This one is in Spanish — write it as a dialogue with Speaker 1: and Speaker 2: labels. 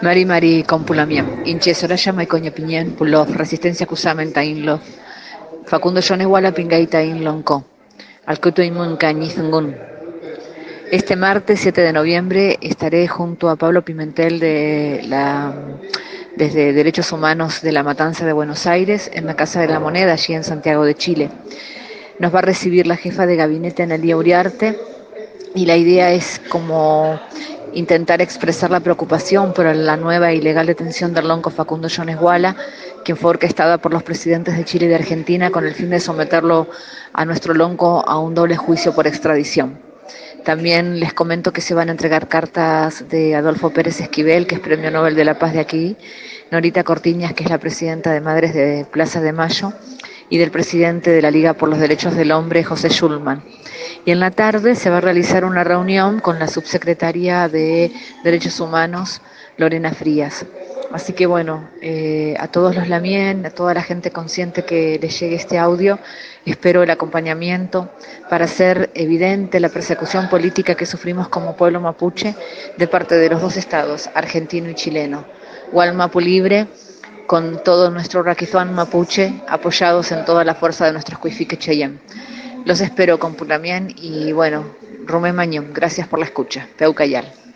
Speaker 1: Mari Mari Compulamia, Inche Soraya Maicoña Piñén, Pulov, Resistencia Cusamen Tainlo, Facundo Yonehuala Pingaita Inlonco, Alcuto Inmun Cañizungun. Este martes 7 de noviembre estaré junto a Pablo Pimentel desde Derechos Humanos de la Matanza de Buenos Aires en la Casa de la Moneda, allí en Santiago de Chile. Nos va a recibir la jefa de gabinete Analía Uriarte y la idea es como intentar expresar la preocupación por la nueva e ilegal detención del lonco Facundo Yones Guala, quien fue orquestada por los presidentes de Chile y de Argentina con el fin de someterlo a nuestro lonco a un doble juicio por extradición. También les comento que se van a entregar cartas de Adolfo Pérez Esquivel, que es Premio Nobel de la Paz de aquí, Norita Cortiñas, que es la presidenta de Madres de Plaza de Mayo, y del presidente de la Liga por los Derechos del Hombre, José Schulman. Y en la tarde se va a realizar una reunión con la subsecretaria de Derechos Humanos, Lorena Frías. Así que bueno, a todos los Lamien, a toda la gente consciente que les llegue este audio, espero el acompañamiento para hacer evidente la persecución política que sufrimos como pueblo mapuche de parte de los dos estados, argentino y chileno. Gualmapu libre, con todo nuestro raquizuán mapuche, apoyados en toda la fuerza de nuestros cuifique cheyenne. Los espero con Pulamien y bueno, Rumé Mañón, gracias por la escucha. Peucayal.